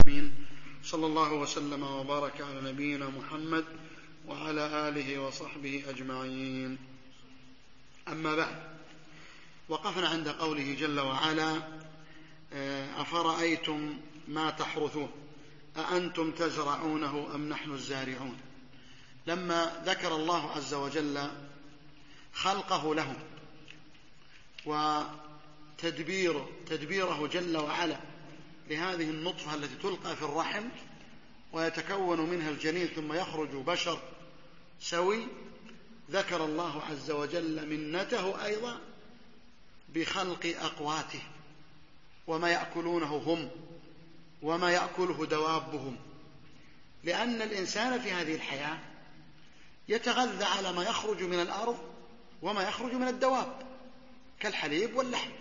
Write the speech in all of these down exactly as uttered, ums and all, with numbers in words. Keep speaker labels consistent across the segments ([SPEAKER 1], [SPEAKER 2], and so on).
[SPEAKER 1] العالمين، صلى الله وسلم وبارك على نبينا محمد وعلى آله وصحبه أجمعين. أما بعد، وقفنا عند قوله جل وعلا: أفرأيتم ما تحرثون أأنتم تزرعونه أم نحن الزارعون. لما ذكر الله عز وجل خلقه لهم وتدبيره تدبيره جل وعلا لهذه النطفة التي تلقى في الرحم ويتكون منها الجنين ثم يخرج بشر سوي، ذكر الله عز وجل منته أيضا بخلق أقواته وما يأكلونه هم وما يأكله دوابهم، لأن الإنسان في هذه الحياة يتغذى على ما يخرج من الأرض وما يخرج من الدواب كالحليب واللحم،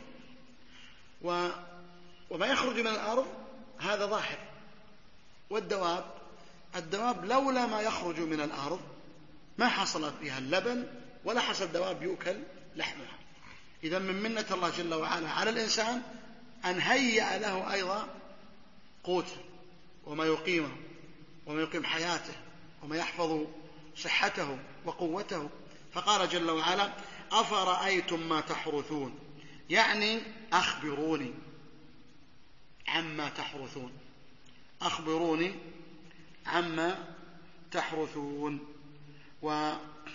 [SPEAKER 1] وما يخرج من الأرض هذا ظاهر، والدواب الدواب لولا ما يخرج من الأرض ما حصلت بها اللبن ولا حصل الدواب يؤكل لحمها. إذا من منة الله جل وعلا على الإنسان أن هيأ له أيضا قوته وما يقيمه وما يقيم حياته وما يحفظ صحته وقوته. فقال جل وعلا: أفرأيتم ما تحرثون، يعني أخبروني عما تحرثون، أخبروني عما تحرثون. و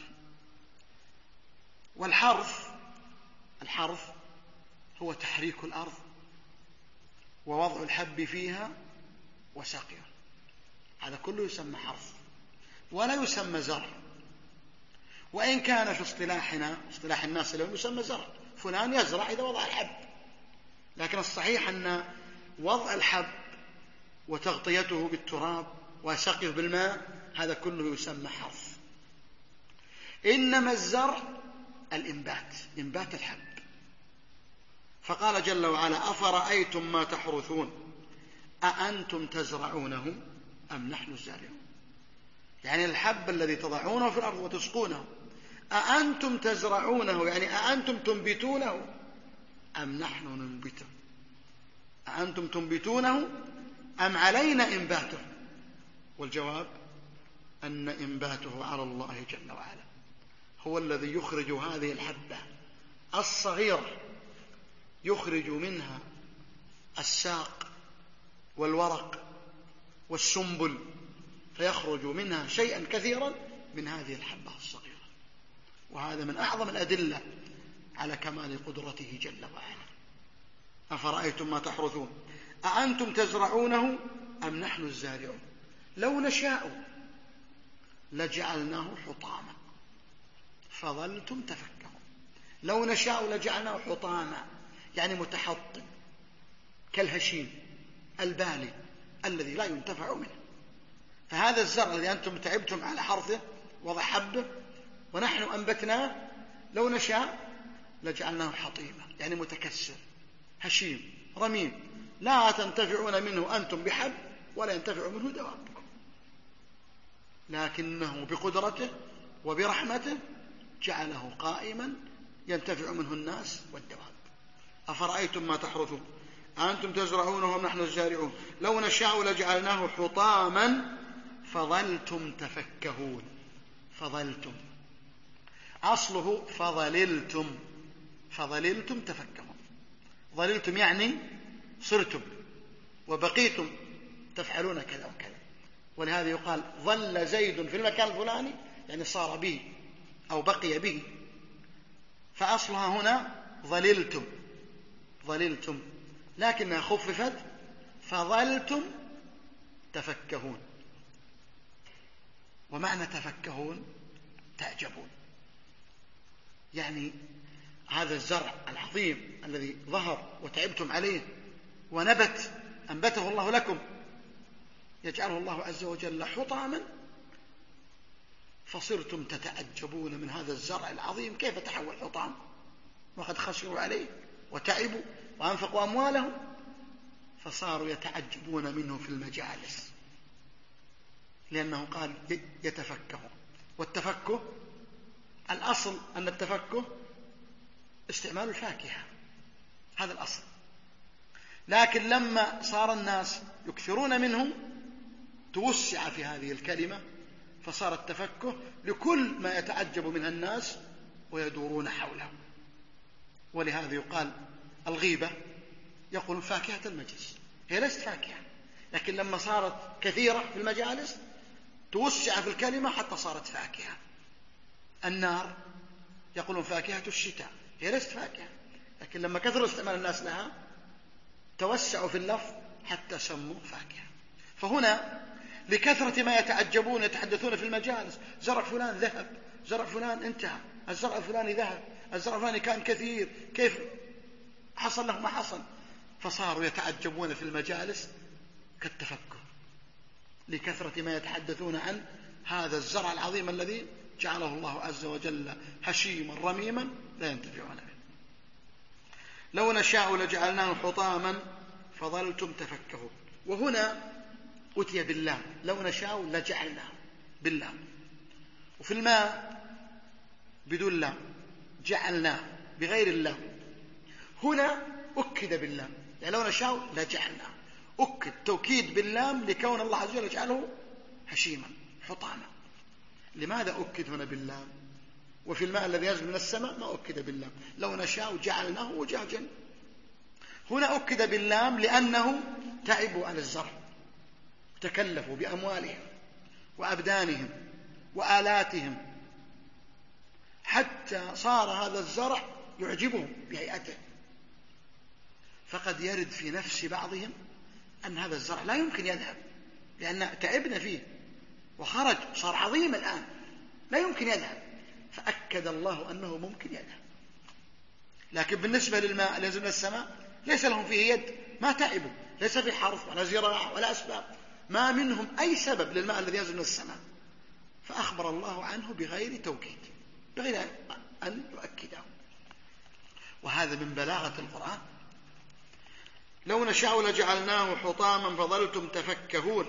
[SPEAKER 1] والحرث الحرث هو تحريك الأرض ووضع الحب فيها وسقيها، هذا كله يسمى حرث ولا يسمى زرع، وإن كان في اصطلاحنا اصطلاح الناس اليوم يسمى زرع، فلان يزرع إذا وضع الحب، لكن الصحيح أن وضع الحب وتغطيته بالتراب وسقيه بالماء هذا كله يسمى حرث. إنما الزرع الإنبات، إنبات الحب. فقال جل وعلا: أفرأيتم ما تحرثون أأنتم تزرعونه أم نحن الزارعون، يعني الحب الذي تضعونه في الأرض وتسقونه، أأنتم تزرعونه يعني أأنتم تنبتونه أم نحن ننبته، أأنتم تنبتونه أم علينا إنباته؟ والجواب أن إنباته على الله جل وعلا، هو الذي يخرج هذه الحبة الصغيرة، يخرج منها الساق والورق والسنبل، فيخرج منها شيئا كثيرا من هذه الحبة الصغيرة. وهذا من أعظم الأدلة على كمال قدرته جل وعلا. أفرأيتم ما تحرثون أأنتم تزرعونه أم نحن الزارعون، لو نشاء لجعلناه حطاما فظلتم تفكهون. لو نشاء لجعلناه حطاما يعني متحطم كالهشيم البالي الذي لا ينتفع منه. فهذا الزرع الذي أنتم تعبتم على حرثه وضع حبه ونحن أنبتناه، لو نشاء لجعلناه حطيما يعني متكسر هشيم رميم، لا تنتفعون منه أنتم بحب ولا ينتفع منه دوابكم، لكنه بقدرته وبرحمته جعله قائما ينتفع منه الناس والدواب. أفرأيتم ما تحرثون أنتم تزرعونه أم نحن الزارعون، لو نشاء لجعلناه حطاما فظلتم تفكهون. فظلتم أصله فظللتم، فظللتم تفكهون. ظللتم يعني صرتم وبقيتم تفعلون كذا وكذا، ولهذا يقال ظل زيد في المكان الفلاني يعني صار به أو بقي به، فأصلها هنا ظللتم ظللتم لكنها خففت فظلتم تفكهون. ومعنى تفكهون تعجبون، يعني هذا الزرع العظيم الذي ظهر وتعبتم عليه ونبت أنبته الله لكم يجعله الله عز وجل حطاما، فصرتم تتعجبون من هذا الزرع العظيم كيف تحول حطام وقد خسروا عليه وتعبوا وأنفقوا أموالهم، فصاروا يتعجبون منه في المجالس، لأنه قال يتفكهون. والتفكه الأصل أن التفكه استعمال الفاكهة، هذا الأصل، لكن لما صار الناس يكثرون منه توسع في هذه الكلمة، فصار التفكه لكل ما يتعجب منها الناس ويدورون حوله. ولهذا يقال الغيبة يقول فاكهة المجلس، هي ليست فاكهة، لكن لما صارت كثيرة في المجالس توسع في الكلمة حتى صارت فاكهة. النار يقولون فاكهة الشتاء، هي ليست فاكهة، لكن لما كثر استعمال الناس لها توسعوا في اللفظ حتى سموا فاكهة. فهنا لكثرة ما يتعجبون يتحدثون في المجالس، زرع فلان ذهب، زرع فلان انتهى، الزرع الفلاني ذهب، الزرع الفلاني كان كثير، كيف حصل له ما حصل، فصاروا يتعجبون في المجالس كالتفكر لكثرة ما يتحدثون عن هذا الزرع العظيم الذي جعله الله عز وجل هشيما رميما لا ينتفعون به. لو نشاء لجعلناه حطاما فظلتم تفكهون. وهنا أتي باللام، لو نشاء لجعلناه باللام، وفي الماء بدون لام جعلناه بغير اللام. هنا أكد باللام، يعني لو نشاء لجعلناه، أكد توكيد باللام لكون الله عز وجل يجعله هشيما حطاما. لماذا أكد هنا باللام؟ وفي الماء الذي ينزل من السماء ما أكد باللام، لو نشاء جعلناه وجاجا. هنا أكد باللام لأنه تعبوا على الزرع، تكلفوا بأموالهم وأبدانهم وآلاتهم حتى صار هذا الزرع يعجبهم بهيئته. فقد يرد في نفس بعضهم أن هذا الزرع لا يمكن يذهب، لأن تعبنا فيه وخرج صار عظيم الآن لا يمكن يذهب، فأكد الله أنه ممكن يذهب. لكن بالنسبة للماء الذي ينزل من السماء ليس لهم فيه يد، ما تعبوا، ليس في حرث ولا زراعة ولا أسباب، ما منهم أي سبب للماء الذي ينزل من السماء، فأخبر الله عنه بغير توكيد، بغير أن يؤكده. وهذا من بلاغة القرآن. لو نشاء لجعلناه حطاما فظلتم تفكهون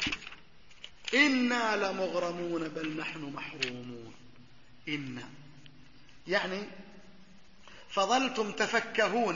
[SPEAKER 1] إنا لمغرمون بل نحن محرومون. إنا يعني فظلتم تفكهون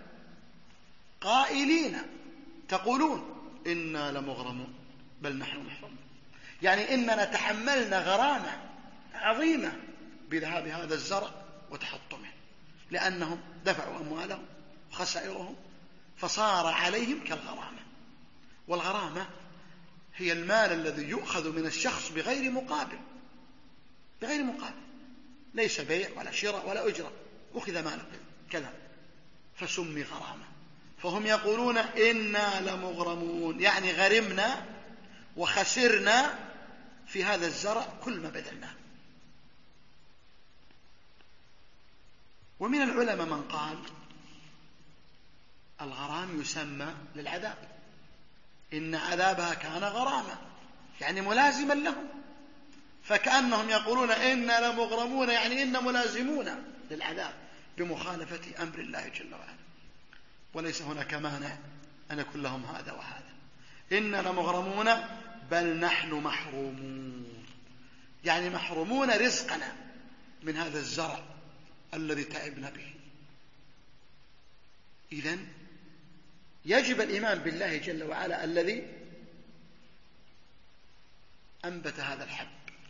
[SPEAKER 1] قائلين تقولون إنا لمغرمون بل نحن محرومون، يعني إننا تحملنا غرامة عظيمة بذهاب هذا الزرع وتحطمه، لأنهم دفعوا أموالهم وخسائرهم فصار عليهم كالغرامة. والغرامة هي المال الذي يؤخذ من الشخص بغير مقابل، بغير مقابل، ليس بيع ولا شراء ولا أجرة، أخذ ماله كذا فسمي غرامة. فهم يقولون إنا لمغرمون، يعني غرمنا وخسرنا في هذا الزرع كل ما بذلناه. ومن العلماء من قال الغرام يسمى للعذاب، إن عذابها كان غراما، يعني ملازما لهم، فكأنهم يقولون إنا لمغرمون يعني إنا ملازمون للعذاب بمخالفة أمر الله جل وعلا. وليس هناك مانع أن يكون لهم هذا وهذا. إنا لمغرمون بل نحن محرومون، يعني محرومون رزقنا من هذا الزرع الذي تعبنا به. إذن يجب الإيمان بالله جل وعلا الذي أنبت هذا الحب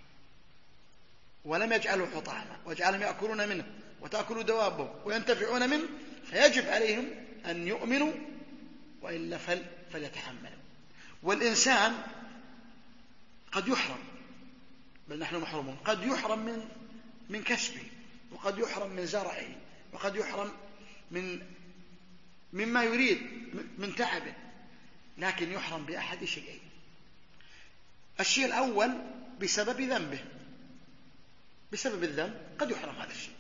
[SPEAKER 1] ولم يجعله حطاما وجعلهم يأكلون منه وتأكل دوابهم وينتفعون منه، فيجب عليهم أن يؤمنوا وإلا فل فليتحملوا. والإنسان قد يحرم، بل نحن محرومون، قد يحرم من من كسبه، وقد يحرم من زرعه، وقد يحرم من مما يريد من تعبه، لكن يحرم بأحد شيئين. الشيء الأول بسبب ذنبه، بسبب الذنب قد يحرم هذا الشيء.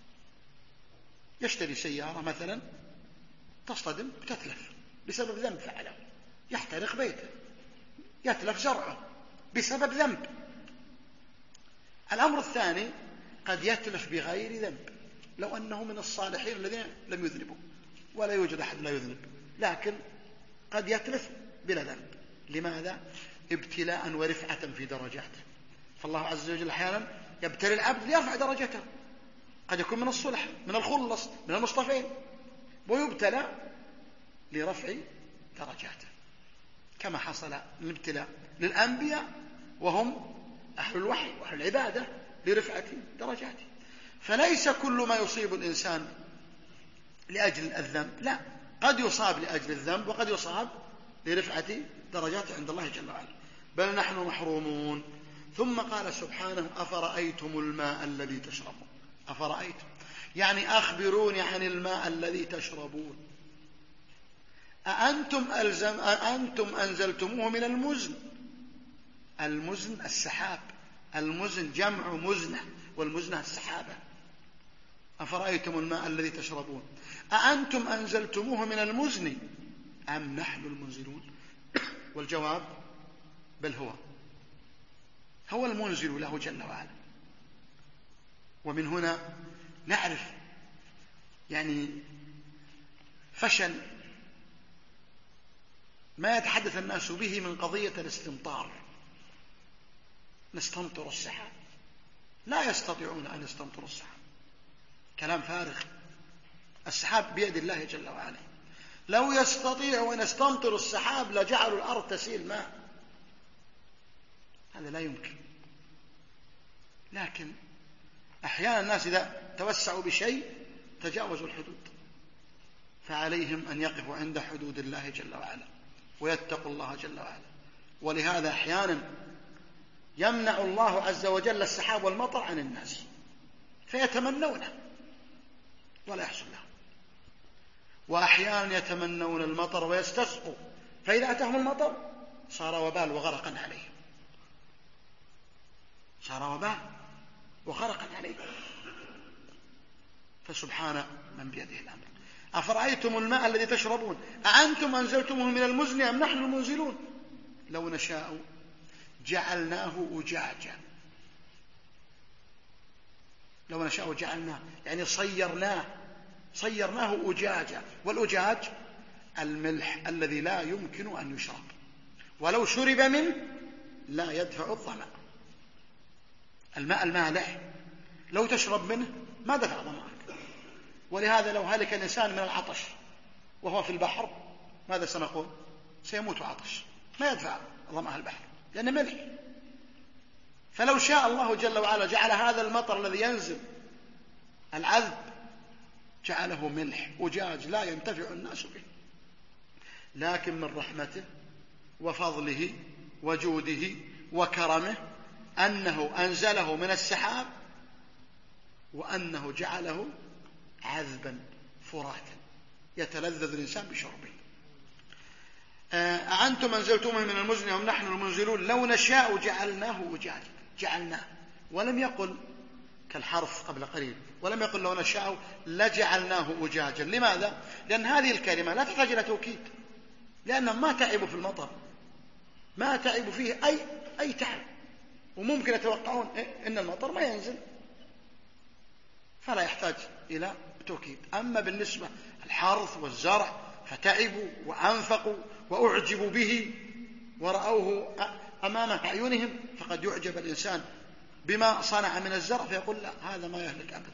[SPEAKER 1] يشتري سيارة مثلا تصطدم وتتلف بسبب ذنب فعله، يحترق بيته، يتلف زرعه بسبب ذنب. الأمر الثاني قد يتلف بغير ذنب، لو أنه من الصالحين الذين لم يذنبوا، ولا يوجد أحد لا يذنب، لكن قد يتلف بلا ذنب. لماذا؟ ابتلاء ورفعة في درجاته. فالله عز وجل أحيانا يبتلي العبد ليرفع درجته، قد يكون من الصلح، من الخلص، من المصطفين، ويبتلى لرفع درجاته. كما حصل الابتلاء للأنبياء وهم أهل الوحي وأهل العبادة لرفعة درجاته. فليس كل ما يصيب الإنسان لأجل الذنب، لا، قد يصاب لأجل الذنب وقد يصاب لرفعة درجاته عند الله جل وعلا، بل نحن محرومون. ثم قال سبحانه أفرأيتم الماء الذي تشربون. أفرأيتم يعني أخبروني عن الماء الذي تشربون. أأنتم, ألزم أأنتم أنزلتموه من المزن. المزن السحاب، المزن جمع مزنة، والمزنة السحابة. أفرأيتم الماء الذي تشربون أأنتم أنزلتموه من المزن أم نحن المنزلون. والجواب بل هو هو المنزل له جل وعلا. ومن هنا نعرف يعني فشل ما يتحدث الناس به من قضية الاستمطار. نستمطر السحاب، لا يستطيعون أن يستمطروا السحاب، كلام فارغ. السحاب بيد الله جل وعلا، لو يستطيعوا أن يستمطروا السحاب لجعلوا الأرض تسيل ماء، هذا لا يمكن. لكن أحيانا الناس إذا توسعوا بشيء تجاوزوا الحدود، فعليهم أن يقفوا عند حدود الله جل وعلا ويتقوا الله جل وعلا. ولهذا أحيانا يمنع الله عز وجل السحاب والمطر عن الناس فيتمنونه ولا يحصل لهم، وأحيانا يتمنون المطر ويستسقوا، فإذا أتاهم المطر صار وبال وغرقا عليهم، صار وبال وغرقا عليهم. فسبحان من بيده الأمر. أفرأيتم الماء الذي تشربون أأنتم أنزلتموه من المزن أم نحن المنزلون لو نشاء جعلناه أجاجا. لو نشاء جعلناه يعني صيرناه، صيرناه أجاجا. والأجاج الملح الذي لا يمكن أن يشرب، ولو شرب منه لا يدفع الظمأ. الماء المالح لو تشرب منه ما دفع ظمأك. ولهذا لو هلك الإنسان من العطش وهو في البحر ماذا سنقول؟ سيموت عطش، ما يدفع ظمأ البحر لأنه ملح. فلو شاء الله جل وعلا جعل هذا المطر الذي ينزل العذب جعله ملح أجاج لا ينتفع الناس به، لكن من رحمته وفضله وجوده وكرمه أنه أنزله من السحاب وأنه جعله عذبا فراتا يتلذذ الإنسان بشربه. أأنتم أنزلتموه من المزن أم نحن المنزلون لو نشاء جعلناه أجاجا. جعلناه ولم يقل كالحرف قبل قليل، ولم يقل لو نشاء لجعلناه أجاجا. لماذا؟ لأن هذه الكلمة لا تحتاج إلى توكيد، لأنهم ما تعبوا في المطر، ما تعبوا فيه أي أي تعب، وممكن يتوقعون إن المطر ما ينزل، فلا يحتاج إلى توكيد. أما بالنسبة الحرث والزرع فتعبوا وأنفقوا وأعجبوا به ورأوه أمام أعينهم، فقد يعجب الإنسان بما صنع من الزرع فيقول لا هذا ما يهلك أبد.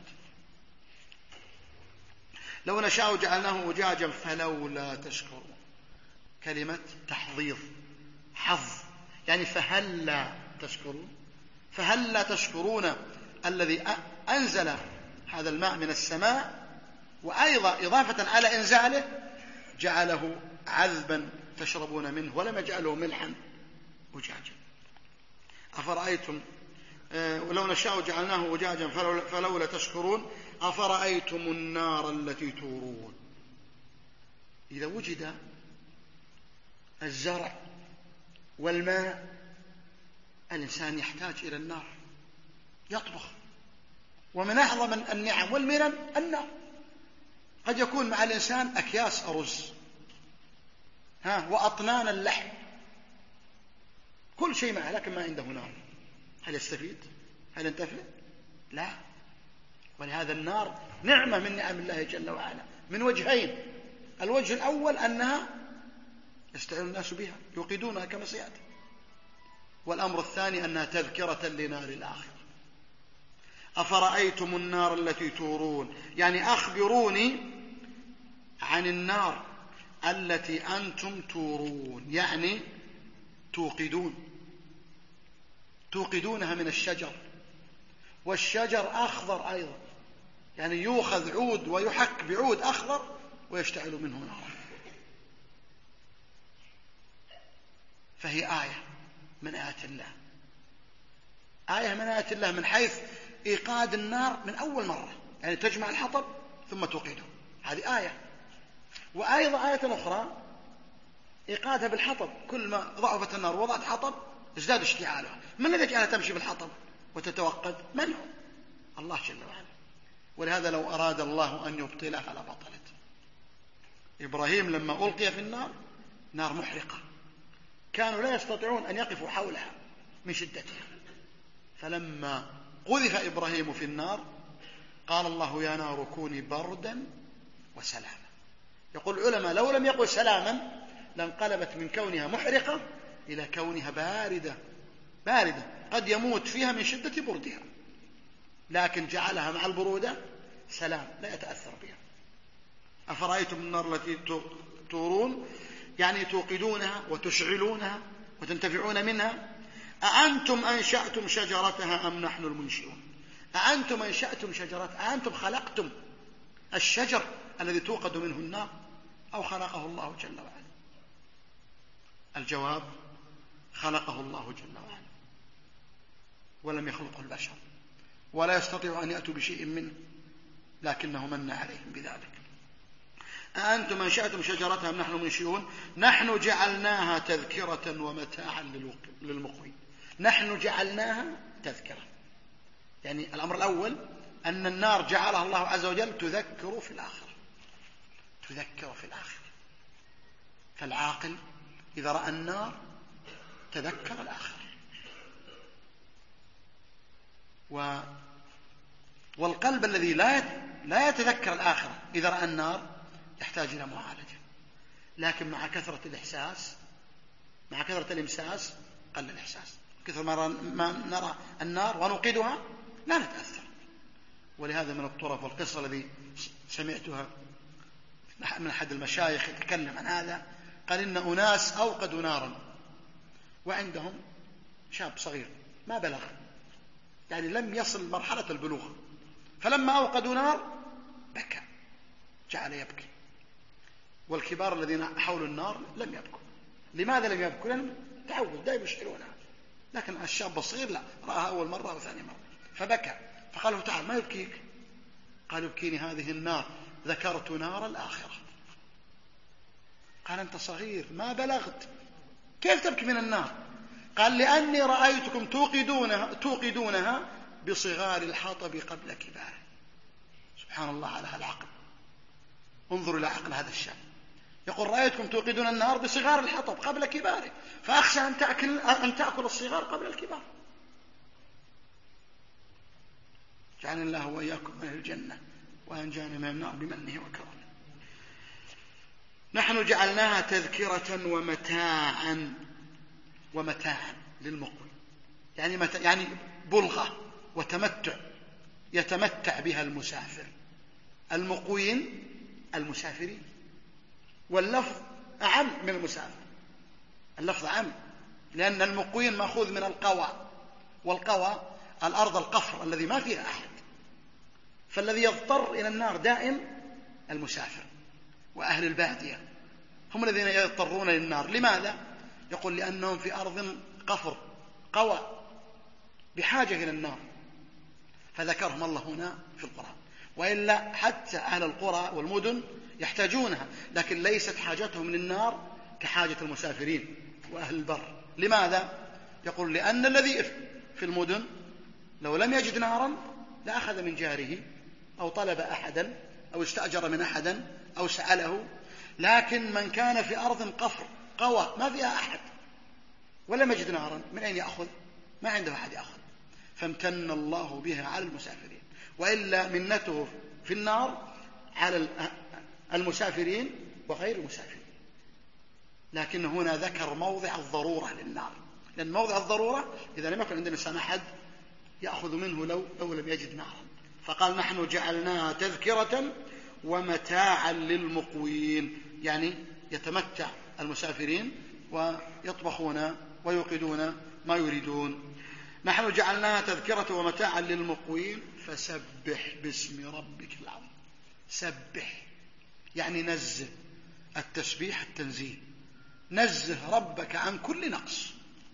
[SPEAKER 1] لو نشاء جعلناه أجاجا فلولا تشكرون. كلمة تحضيض حظ يعني فهلا تشكرون. فهلا تشكرون الذي أنزل هذا الماء من السماء، وأيضا إضافة على إنزاله جعله عذبا تشربون منه ولم يجعله ملحا أجاجا. أفرأيتم ولو نشاء جعلناه أجاجا فلولا تشكرون. أفرأيتم النار التي تورون. إذا وجد الزرع والماء الإنسان يحتاج إلى النار يطبخ، ومن أعظم النعم والمنن النار. قد يكون مع الإنسان أكياس أرز ها وأطنان اللحم، كل شيء معه، لكن ما عنده نار. هل يستفيد؟ هل ينتفع؟ لا. ولهذا النار نعمة من نعم الله جل وعلا من وجهين. الوجه الأول أنها يستعين الناس بها يوقدونها كما سيأتي، والأمر الثاني أنها تذكرة لنار الآخرة. أفرأيتم النار التي تورون يعني أخبروني عن النار التي أنتم تورون، يعني توقدون، توقدونها من الشجر، والشجر أخضر أيضا، يعني يؤخذ عود ويحك بعود أخضر ويشتعل منه نارا. فهي آية من آيات الله، آية من آيات الله من حيث إيقاد النار من أول مرة، يعني تجمع الحطب ثم توقده، هذه آية. وأيضا آية أخرى إيقادها بالحطب، كل ما ضعفت النار وضعت حطب ازداد اشتعالها. من الذي جعلها تمشي بالحطب وتتوقد؟ من هو؟ الله جل وعلا. ولهذا لو أراد الله أن يبطلها لبطلت. إبراهيم لما ألقي في النار، نار محرقة، كانوا لا يستطيعون أن يقفوا حولها من شدتها، فلما قذف إبراهيم في النار قال الله يا نار كوني بردا وسلاما. يقول العلماء لو لم يقل سلاما لانقلبت من كونها محرقة إلى كونها باردة باردة قد يموت فيها من شدة بردها، لكن جعلها مع البرودة سلام لا يتأثر بها. أفرأيتم النار التي تورون، يعني توقدونها وتشعلونها وتنتفعون منها. أأنتم أنشأتم شجرتها أم نحن المنشئون؟ أأنتم أنشأتم شجرتها، أأنتم خلقتم الشجر الذي توقد منه النار أو خلقه الله جل وعلا؟ الجواب خلقه الله جل وعلا، ولم يخلقه البشر، ولا يستطيع أن يأتوا بشيء منه، لكنه من عليهم بذلك. أأنتم أنشأتم شجرتها أم نحن منشئون؟ نحن جعلناها تذكرة ومتاعا للمقوين. نحن جعلناها تذكرة، يعني الأمر الأول أن النار جعلها الله عز وجل تذكر في الآخرة، تذكر في الآخرة. فالعاقل إذا رأى النار تذكر الآخرة، و والقلب الذي لا لا يتذكر الآخرة إذا رأى النار يحتاج إلى معالجة. لكن مع كثرة الإحساس، مع كثرة الإمساس قل الإحساس، كثر ما نرى النار ونوقدها لا نتأثر. ولهذا من الطرف والقصة الذي سمعتها من أحد المشايخ يتكلم عن هذا، قال إن أناس أوقدوا نارا وعندهم شاب صغير ما بلغ، يعني لم يصل مرحلة البلوغ، فلما أوقدوا نار بكى، جعل يبكي، والكبار الذين حول النار لم يبكوا. لماذا لم يبكوا؟ لأنهم تعودوا دائما يشعرونها، لكن الشاب الصغير لا، رآها أول مرة وثاني مرة فبكى. فقال له تعال ما يبكيك؟ قال يبكيني هذه النار، ذكرت نار الآخرة. قال أنت صغير ما بلغت، كيف تبكي من النار؟ قال لأني رأيتكم توقدونها, توقدونها بصغار الحطب قبل كباره. سبحان الله على العقل، انظروا إلى عقل هذا الشاب. يقول رأيتكم توقدون النار بصغار الحطب قبل كباره، فأخشى أن تأكل, أن تأكل الصغار قبل الكبار. جعلنا الله وإياكم من الجنة وأنجانا من النار بمنه وكرمه. نحن جعلناها تذكرة ومتاعا، ومتاعا للمقوي، يعني متاع يعني بلغة وتمتع يتمتع بها المسافر. المقوين المسافرين، واللفظ أعم من المسافر، اللفظ أعم، لأن المقوين مأخوذ من القوى، والقوى الأرض القفر الذي ما فيها أحد، فالذي يضطر إلى النار دائم المسافر، وأهل البادية هم الذين يضطرون للنار. لماذا؟ يقول لأنهم في أرض قفر قوى بحاجة إلى النار، فذكرهم الله هنا في القرآن. وإلا حتى أهل القرى والمدن يحتاجونها، لكن ليست حاجتهم للنار كحاجة المسافرين وأهل البر. لماذا؟ يقول لأن الذي في المدن لو لم يجد نارا لأخذ من جاره أو طلب أحدا أو استأجر من أحدا أو سأله، لكن من كان في أرض قفر قوى ما فيها أحد ولم يجد نارا من أين يأخذ؟ ما عنده أحد يأخذ، فامتن الله بها على المسافرين. وإلا منته في النار على المسافرين وغير المسافرين. لكن هنا ذكر موضع الضرورة للنار، لأن موضع الضرورة إذا لم يكن عند الإنسان أحد يأخذ منه لو, لو لم يجد نارا. فقال نحن جعلناها تذكرة ومتاعا للمقوين، يعني يتمتع المسافرين ويطبخون ويوقدون ما يريدون. نحن جعلناها تذكرة ومتاعا للمقوين فسبح باسم ربك العظيم. سبح يعني نزه، التسبيح التنزيه، نزه ربك عن كل نقص.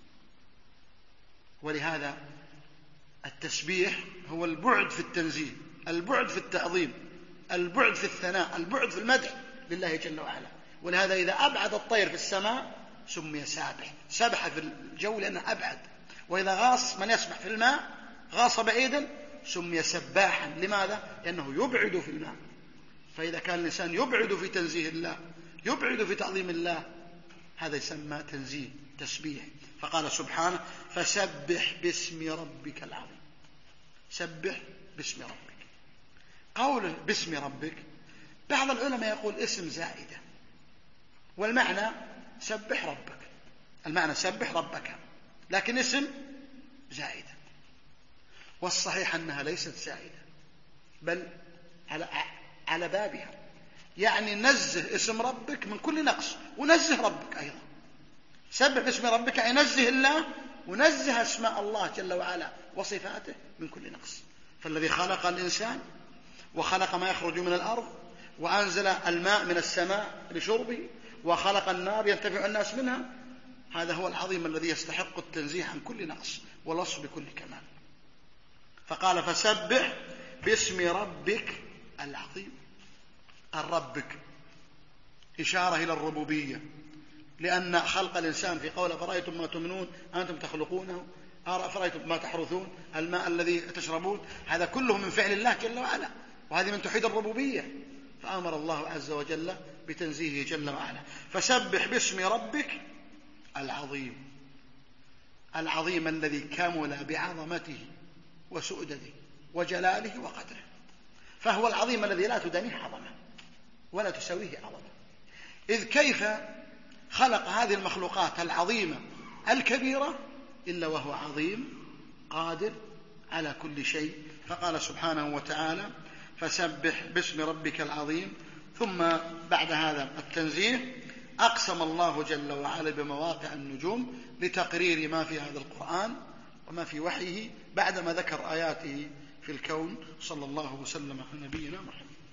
[SPEAKER 1] ولهذا التسبيح هو البعد في التنزيه، البعد في التعظيم، البعد في الثناء، البعد في المدح لله جل وعلا. ولهذا إذا أبعد الطير في السماء سمي سابح، سبح في الجو لأنه أبعد. وإذا غاص من يسبح في الماء غاص بعيدا سمي سباحا. لماذا؟ لأنه يبعد في الماء. فإذا كان الإنسان يبعد في تنزيه الله، يبعد في تعظيم الله، هذا يسمى تنزيه، تسبيح. فقال سبحانه فسبح باسم ربك العظيم. سبح باسم ربك. قوله باسم ربك بعض العلماء يقول اسم زائدة، والمعنى سبح ربك، المعنى سبح ربك، لكن اسم زائدة. والصحيح أنها ليست زائدة بل على على بابها، يعني نزه اسم ربك من كل نقص ونزه ربك أيضا. سبح باسم ربك أي نزه الله ونزه اسماء الله جل وعلا وصفاته من كل نقص. فالذي خلق الإنسان وخلق ما يخرج من الأرض وأنزل الماء من السماء لشربه وخلق النار ينتفع الناس منها، هذا هو العظيم الذي يستحق التنزيه عن كل نقص والوصف بكل كمال. فقال فسبح باسم ربك العظيم. الربك إشارة إلى الربوبية، لأن خلق الإنسان في قول أفرأيتم ما تمنون أنتم تخلقونه أفرأيتم ما تحرثون الماء الذي تشربون، هذا كله من فعل الله جل وعلا، وهذه من توحيد الربوبية. فأمر الله عز وجل بتنزيهه جل وعلا. فسبح باسم ربك العظيم، العظيم الذي كمل بعظمته وسؤدده وجلاله وقدره. فهو العظيم الذي لا تدانيه عظمة ولا تساويه عظمة. إذ كيف خلق هذه المخلوقات العظيمة الكبيرة إلا وهو عظيم قادر على كل شيء. فقال سبحانه وتعالى فسبح باسم ربك العظيم. ثم بعد هذا التنزيه أقسم الله جل وعلا بمواقع النجوم لتقرير ما في هذا القرآن وما في وحيه بعدما ذكر آياته في الكون. صلى الله وسلم على نبينا محمد.